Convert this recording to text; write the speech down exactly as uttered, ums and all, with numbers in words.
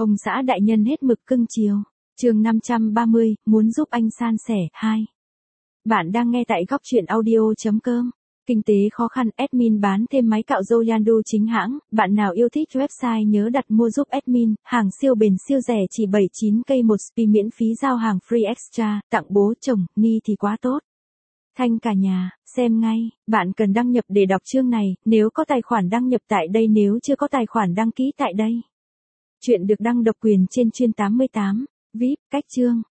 Ông xã đại nhân hết mực cưng chiều. Chương năm trăm ba mươi, muốn giúp anh san sẻ, hai. Bạn đang nghe tại góc truyện audio chấm com. Kinh tế khó khăn, admin bán thêm máy cạo râu Yandu chính hãng, bạn nào yêu thích website nhớ đặt mua giúp admin, hàng siêu bền siêu rẻ chỉ bảy mươi chín k một spi miễn phí giao hàng free extra, tặng bố chồng, ni thì quá tốt. Thanh cả nhà, xem ngay, bạn cần đăng nhập để đọc chương này, nếu có tài khoản đăng nhập tại đây, nếu chưa có tài khoản đăng ký tại đây. Chuyện được đăng độc quyền trên chuyên tám mươi tám, vê i pê, cách chương.